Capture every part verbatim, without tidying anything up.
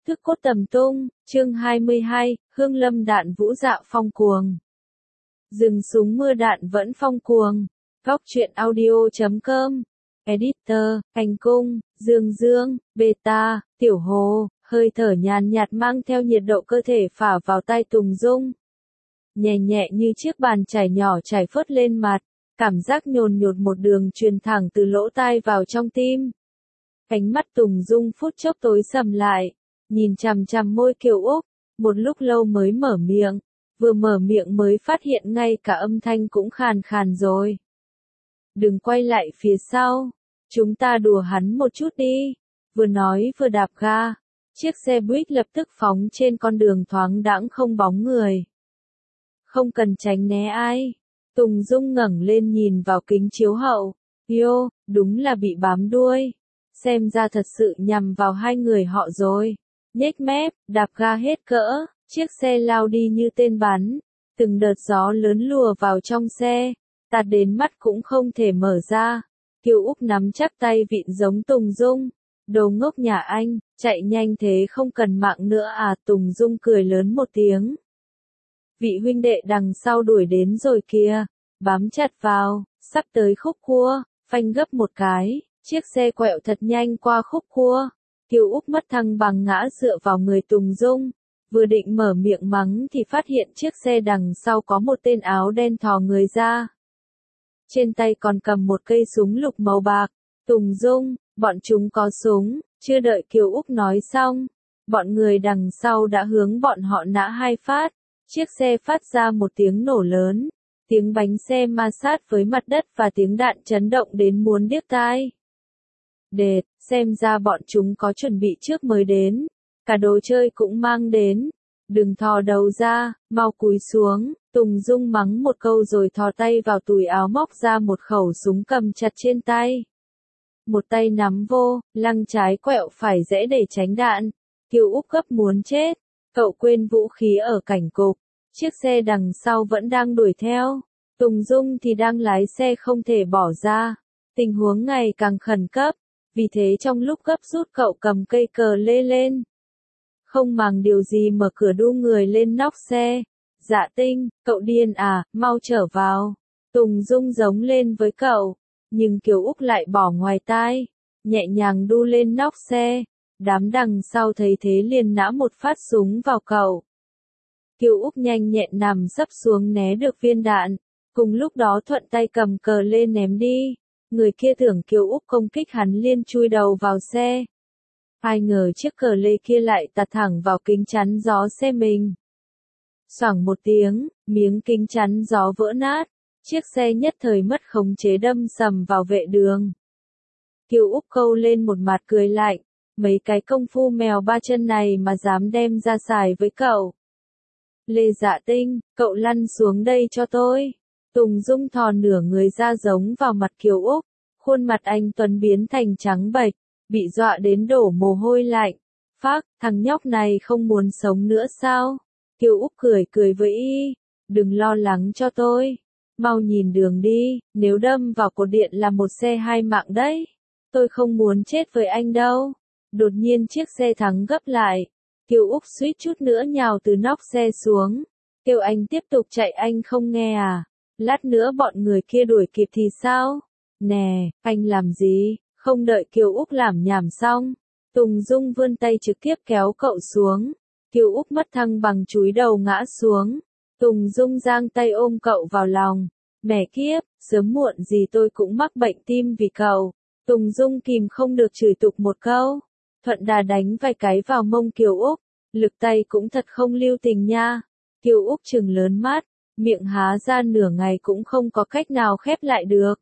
Thức cốt tầm tung, chương hai mươi hai, hương lâm đạn vũ dạo phong cuồng. Dừng súng mưa đạn vẫn phong cuồng. Góc truyện audio chấm com. Editor, Hành Cung, Dương Dương, Beta, Tiểu Hồ, hơi thở nhàn nhạt mang theo nhiệt độ cơ thể phả vào tai Tùng Dung. Nhẹ nhẹ như chiếc bàn chải nhỏ chảy phớt lên mặt, cảm giác nhồn nhột một đường truyền thẳng từ lỗ tai vào trong tim. Cánh mắt Tùng Dung phút chốc tối sầm lại, nhìn chằm chằm môi Kiều Úc, một lúc lâu mới mở miệng, vừa mở miệng mới phát hiện ngay cả âm thanh cũng khàn khàn rồi. Đừng quay lại phía sau, chúng ta đùa hắn một chút đi, vừa nói vừa đạp ga, chiếc xe buýt lập tức phóng trên con đường thoáng đãng không bóng người. Không cần tránh né ai, Tùng Dung ngẩng lên nhìn vào kính chiếu hậu, yo, đúng là bị bám đuôi, xem ra thật sự nhằm vào hai người họ rồi. Nhếch mép, đạp ga hết cỡ, chiếc xe lao đi như tên bắn, từng đợt gió lớn lùa vào trong xe, tạt đến mắt cũng không thể mở ra. Kiều Úc nắm chắc tay vịn giống Tùng Dung, đồ ngốc nhà anh, chạy nhanh thế không cần mạng nữa à? Tùng Dung cười lớn một tiếng. Vị huynh đệ đằng sau đuổi đến rồi kìa, bám chặt vào, sắp tới khúc cua, phanh gấp một cái, chiếc xe quẹo thật nhanh qua khúc cua. Kiều Úc mất thăng bằng ngã dựa vào người Tùng Dung, vừa định mở miệng mắng thì phát hiện chiếc xe đằng sau có một tên áo đen thò người ra. Trên tay còn cầm một cây súng lục màu bạc. Tùng Dung, bọn chúng có súng, chưa đợi Kiều Úc nói xong, bọn người đằng sau đã hướng bọn họ nã hai phát, chiếc xe phát ra một tiếng nổ lớn, tiếng bánh xe ma sát với mặt đất và tiếng đạn chấn động đến muốn điếc tai. Đệt, xem ra bọn chúng có chuẩn bị trước mới đến, cả đồ chơi cũng mang đến, đừng thò đầu ra, mau cúi xuống. Tùng Dung mắng một câu rồi thò tay vào túi áo móc ra một khẩu súng cầm chặt trên tay. Một tay nắm vô, lăng trái quẹo phải rẽ để tránh đạn. Kiều Úc gấp muốn chết, cậu quên vũ khí ở cảnh cục, chiếc xe đằng sau vẫn đang đuổi theo, Tùng Dung thì đang lái xe không thể bỏ ra, tình huống ngày càng khẩn cấp, vì thế trong lúc gấp rút cậu cầm cây cờ lê lên. Không màng điều gì mở cửa đu người lên nóc xe. Dạ Tinh, cậu điên à, mau trở vào. Tùng Dung giống lên với cậu, nhưng Kiều Úc lại bỏ ngoài tai, nhẹ nhàng đu lên nóc xe. Đám đằng sau thấy thế liền nã một phát súng vào cậu. Kiều Úc nhanh nhẹn nằm sấp xuống né được viên đạn, cùng lúc đó thuận tay cầm cờ lên ném đi. Người kia tưởng Kiều Úc công kích hắn liền chui đầu vào xe. Ai ngờ chiếc cờ lê kia lại tạt thẳng vào kính chắn gió xe mình. Xoảng một tiếng, miếng kính chắn gió vỡ nát, chiếc xe nhất thời mất khống chế đâm sầm vào vệ đường. Kiều Úc câu lên một mặt cười lạnh, mấy cái công phu mèo ba chân này mà dám đem ra xài với cậu. Lê Dạ Tinh, cậu lăn xuống đây cho tôi. Tùng Dung thò nửa người ra giống vào mặt Kiều Úc, khuôn mặt anh Tuấn biến thành trắng bệch, bị dọa đến đổ mồ hôi lạnh. Phác, thằng nhóc này không muốn sống nữa sao? Kiều Úc cười cười với y, đừng lo lắng cho tôi, mau nhìn đường đi, nếu đâm vào cột điện là một xe hai mạng đấy, tôi không muốn chết với anh đâu. Đột nhiên chiếc xe thắng gấp lại, Kiều Úc suýt chút nữa nhào từ nóc xe xuống, kêu anh tiếp tục chạy anh không nghe à, lát nữa bọn người kia đuổi kịp thì sao? Nè, anh làm gì? Không đợi Kiều Úc làm nhảm xong, Tùng Dung vươn tay trực tiếp kéo cậu xuống. Kiều Úc mất thăng bằng chúi đầu ngã xuống. Tùng Dung giang tay ôm cậu vào lòng. Mẹ kiếp, sớm muộn gì tôi cũng mắc bệnh tim vì cậu. Tùng Dung kìm không được chửi tục một câu. Thuận đà đánh vài cái vào mông Kiều Úc. Lực tay cũng thật không lưu tình nha. Kiều Úc trừng lớn mắt, miệng há ra nửa ngày cũng không có cách nào khép lại được.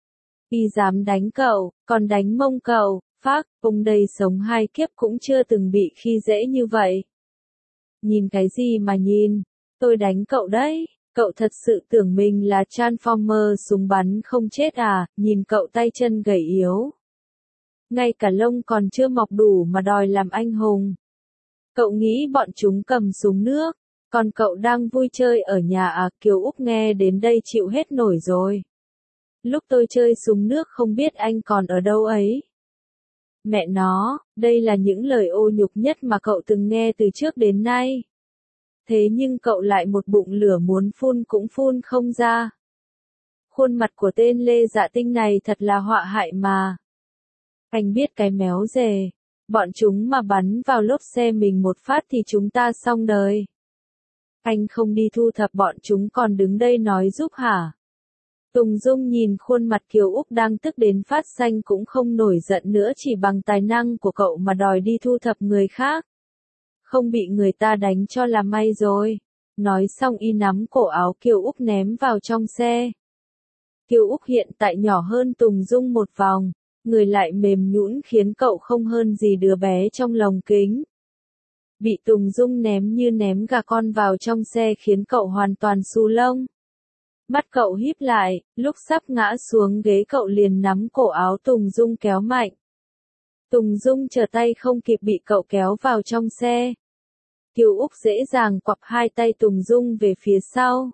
Y dám đánh cậu, còn đánh mông cậu, phác, ông đây sống hai kiếp cũng chưa từng bị khi dễ như vậy. Nhìn cái gì mà nhìn, tôi đánh cậu đấy, cậu thật sự tưởng mình là Transformer súng bắn không chết à, nhìn cậu tay chân gầy yếu. Ngay cả lông còn chưa mọc đủ mà đòi làm anh hùng. Cậu nghĩ bọn chúng cầm súng nước, còn cậu đang vui chơi ở nhà à? Kiều Úc nghe đến đây chịu hết nổi rồi. Lúc tôi chơi súng nước không biết anh còn ở đâu ấy. Mẹ nó, đây là những lời ô nhục nhất mà cậu từng nghe từ trước đến nay. Thế nhưng cậu lại một bụng lửa muốn phun cũng phun không ra. Khuôn mặt của tên Lê Dạ Tinh này thật là họa hại mà. Anh biết cái méo dề, bọn chúng mà bắn vào lốp xe mình một phát thì chúng ta xong đời. Anh không đi thu thập bọn chúng còn đứng đây nói giúp hả? Tùng Dung nhìn khuôn mặt Kiều Úc đang tức đến phát xanh cũng không nổi giận nữa, chỉ bằng tài năng của cậu mà đòi đi thu thập người khác. Không bị người ta đánh cho là may rồi. Nói xong y nắm cổ áo Kiều Úc ném vào trong xe. Kiều Úc hiện tại nhỏ hơn Tùng Dung một vòng, người lại mềm nhũn khiến cậu không hơn gì đứa bé trong lồng kính. Bị Tùng Dung ném như ném gà con vào trong xe khiến cậu hoàn toàn xù lông. Mắt cậu híp lại, lúc sắp ngã xuống ghế cậu liền nắm cổ áo Tùng Dung kéo mạnh. Tùng Dung trở tay không kịp bị cậu kéo vào trong xe. Kiều Úc dễ dàng quặp hai tay Tùng Dung về phía sau.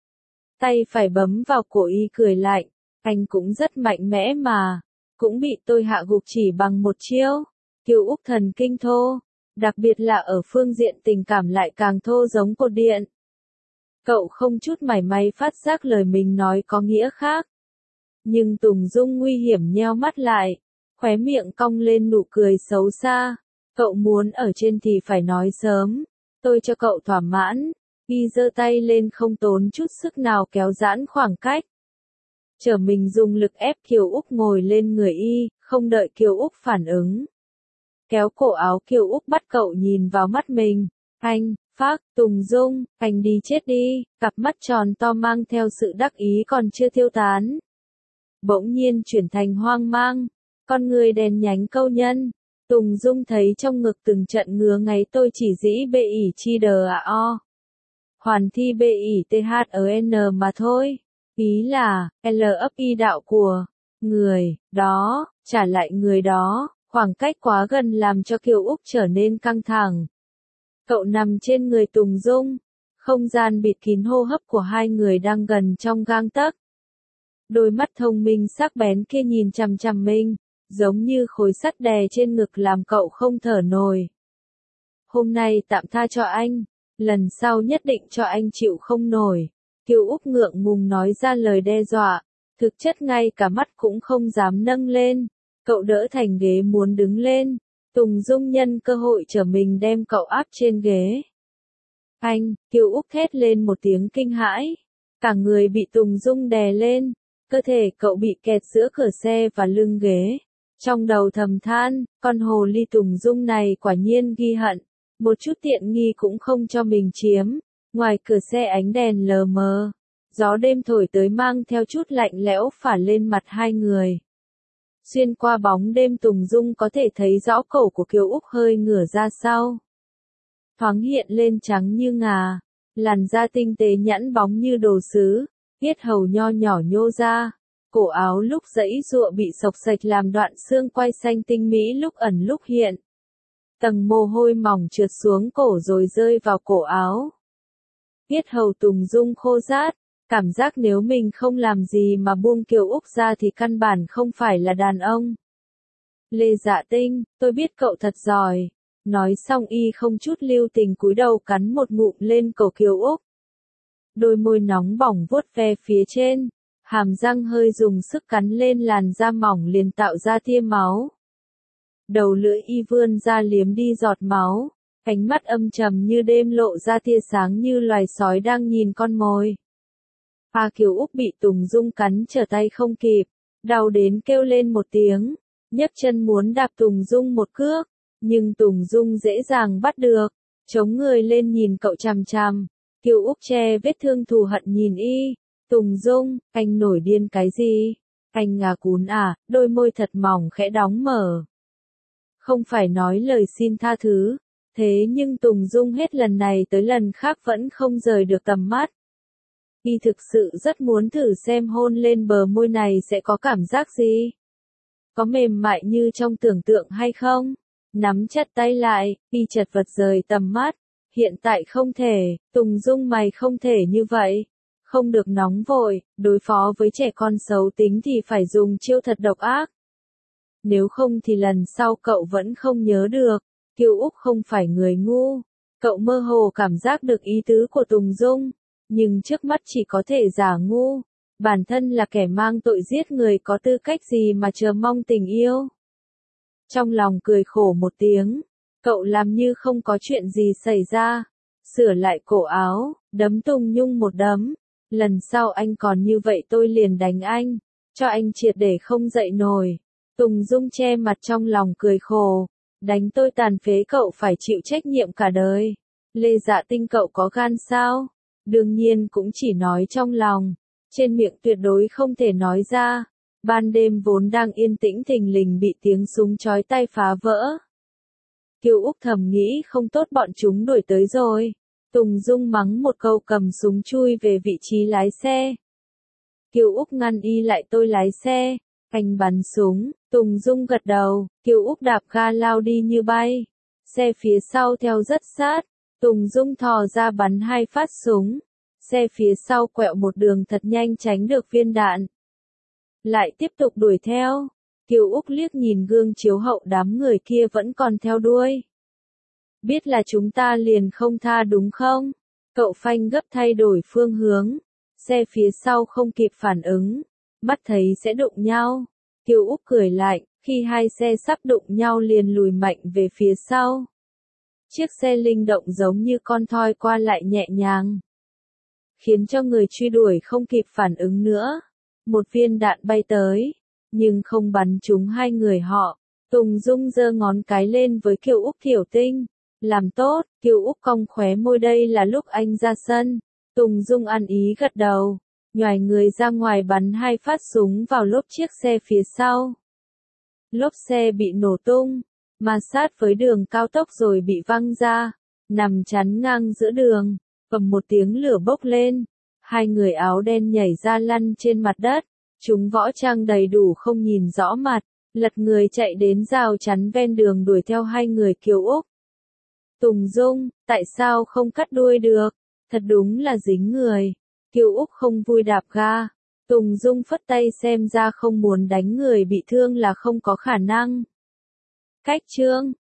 Tay phải bấm vào cổ y cười lạnh, anh cũng rất mạnh mẽ mà, cũng bị tôi hạ gục chỉ bằng một chiêu. Kiều Úc thần kinh thô, đặc biệt là ở phương diện tình cảm lại càng thô giống cột điện. Cậu không chút mảy may phát giác lời mình nói có nghĩa khác. Nhưng Tùng Dung nguy hiểm nheo mắt lại, khóe miệng cong lên nụ cười xấu xa. Cậu muốn ở trên thì phải nói sớm, tôi cho cậu thỏa mãn. Y giơ tay lên không tốn chút sức nào kéo giãn khoảng cách. Trở mình dùng lực ép Kiều Úc ngồi lên người y, không đợi Kiều Úc phản ứng. Kéo cổ áo Kiều Úc bắt cậu nhìn vào mắt mình. Anh, phác, Tùng Dung, anh đi chết đi, cặp mắt tròn to mang theo sự đắc ý còn chưa tiêu tán. Bỗng nhiên chuyển thành hoang mang, con người đèn nhánh câu nhân. Tùng Dung thấy trong ngực từng trận ngứa ngáy, tôi chỉ dĩ bê ỉ chi đờ à o. Hoàn thi bê ỉ tê hát ở N mà thôi. Ý là, L ấp y đạo của người đó, trả lại người đó, khoảng cách quá gần làm cho Kiều Úc trở nên căng thẳng. Cậu nằm trên người Tùng Dung, không gian bịt kín hô hấp của hai người đang gần trong gang tấc. Đôi mắt thông minh sắc bén kia nhìn chằm chằm mình, giống như khối sắt đè trên ngực làm cậu không thở nổi. Hôm nay tạm tha cho anh, lần sau nhất định cho anh chịu không nổi. Kiều Úc ngượng ngùng nói ra lời đe dọa, thực chất ngay cả mắt cũng không dám nâng lên. Cậu đỡ thành ghế muốn đứng lên, Tùng Dung nhân cơ hội trở mình đem cậu áp trên ghế. Anh, Kiều Úc thét lên một tiếng kinh hãi, cả người bị Tùng Dung đè lên, cơ thể cậu bị kẹt giữa cửa xe và lưng ghế. Trong đầu thầm than, con hồ ly Tùng Dung này quả nhiên ghi hận, một chút tiện nghi cũng không cho mình chiếm. Ngoài cửa xe ánh đèn lờ mờ, gió đêm thổi tới mang theo chút lạnh lẽo phả lên mặt hai người. Xuyên qua bóng đêm Tùng Dung có thể thấy rõ cổ của Kiều Úc hơi ngửa ra sau. Thoáng hiện lên trắng như ngà, làn da tinh tế nhẵn bóng như đồ sứ, yết hầu nho nhỏ nhô ra, cổ áo lúc giãy giụa bị xộc xệch làm đoạn xương quai xanh tinh mỹ lúc ẩn lúc hiện. Tầng mồ hôi mỏng trượt xuống cổ rồi rơi vào cổ áo. Yết hầu Tùng Dung khô rát, cảm giác nếu mình không làm gì mà buông Kiều Úc ra thì căn bản không phải là đàn ông. Lê Dạ Tinh, tôi biết cậu thật giỏi. Nói xong y không chút lưu tình cúi đầu cắn một ngụm lên cổ Kiều Úc. Đôi môi nóng bỏng vuốt ve phía trên, hàm răng hơi dùng sức cắn lên làn da mỏng liền tạo ra tia máu. Đầu lưỡi y vươn ra liếm đi giọt máu, ánh mắt âm trầm như đêm lộ ra tia sáng như loài sói đang nhìn con mồi. A Kiều Úc bị Tùng Dung cắn trở tay không kịp, đau đến kêu lên một tiếng, nhấc chân muốn đạp Tùng Dung một cước, nhưng Tùng Dung dễ dàng bắt được, chống người lên nhìn cậu chằm chằm. Kiều Úc che vết thương thù hận nhìn y, Tùng Dung, anh nổi điên cái gì? Anh ngà cún à? Đôi môi thật mỏng khẽ đóng mở. Không phải nói lời xin tha thứ, thế nhưng Tùng Dung hết lần này tới lần khác vẫn không rời được tầm mắt. Y thực sự rất muốn thử xem hôn lên bờ môi này sẽ có cảm giác gì? Có mềm mại như trong tưởng tượng hay không? Nắm chặt tay lại, y chật vật rời tầm mắt. Hiện tại không thể, Tùng Dung mày không thể như vậy. Không được nóng vội, đối phó với trẻ con xấu tính thì phải dùng chiêu thật độc ác. Nếu không thì lần sau cậu vẫn không nhớ được. Kiều Úc không phải người ngu. Cậu mơ hồ cảm giác được ý tứ của Tùng Dung. Nhưng trước mắt chỉ có thể giả ngu. Bản thân là kẻ mang tội giết người có tư cách gì mà chờ mong tình yêu. Trong lòng cười khổ một tiếng. Cậu làm như không có chuyện gì xảy ra. Sửa lại cổ áo, đấm Tùng Nhung một đấm. Lần sau anh còn như vậy tôi liền đánh anh. Cho anh triệt để không dậy nổi. Tùng Dung che mặt trong lòng cười khổ. Đánh tôi tàn phế cậu phải chịu trách nhiệm cả đời. Lê Dạ Tinh cậu có gan sao? Đương nhiên cũng chỉ nói trong lòng. Trên miệng tuyệt đối không thể nói ra. Ban đêm vốn đang yên tĩnh thình lình bị tiếng súng chói tai phá vỡ. Kiều Úc thầm nghĩ không tốt bọn chúng đuổi tới rồi. Tùng Dung mắng một câu cầm súng chui về vị trí lái xe. Kiều Úc ngăn y lại tôi lái xe. Anh bắn súng, Tùng Dung gật đầu, Kiều Úc đạp ga lao đi như bay. Xe phía sau theo rất sát, Tùng Dung thò ra bắn hai phát súng. Xe phía sau quẹo một đường thật nhanh tránh được viên đạn. Lại tiếp tục đuổi theo. Kiều Úc liếc nhìn gương chiếu hậu đám người kia vẫn còn theo đuôi. Biết là chúng ta liền không tha đúng không? Cậu phanh gấp thay đổi phương hướng. Xe phía sau không kịp phản ứng. Mắt thấy sẽ đụng nhau. Kiều Úc cười lạnh, khi hai xe sắp đụng nhau liền lùi mạnh về phía sau. Chiếc xe linh động giống như con thoi qua lại nhẹ nhàng. Khiến cho người truy đuổi không kịp phản ứng nữa. Một viên đạn bay tới, nhưng không bắn trúng hai người họ. Tùng Dung giơ ngón cái lên với Kiều Úc Thiểu Tinh. Làm tốt, Kiều Úc cong khóe môi đây là lúc anh ra sân. Tùng Dung ăn ý gật đầu. Nhoài người ra ngoài bắn hai phát súng vào lốp chiếc xe phía sau. Lốp xe bị nổ tung, ma sát với đường cao tốc rồi bị văng ra, nằm chắn ngang giữa đường, bầm một tiếng lửa bốc lên. Hai người áo đen nhảy ra lăn trên mặt đất, chúng võ trang đầy đủ không nhìn rõ mặt, lật người chạy đến rào chắn ven đường đuổi theo hai người Kiều Úc. Tùng Dung, tại sao không cắt đuôi được? Thật đúng là dính người. Kiều Úc không vui đạp ga. Tùng Dung phất tay xem ra không muốn đánh người bị thương là không có khả năng. Cách chương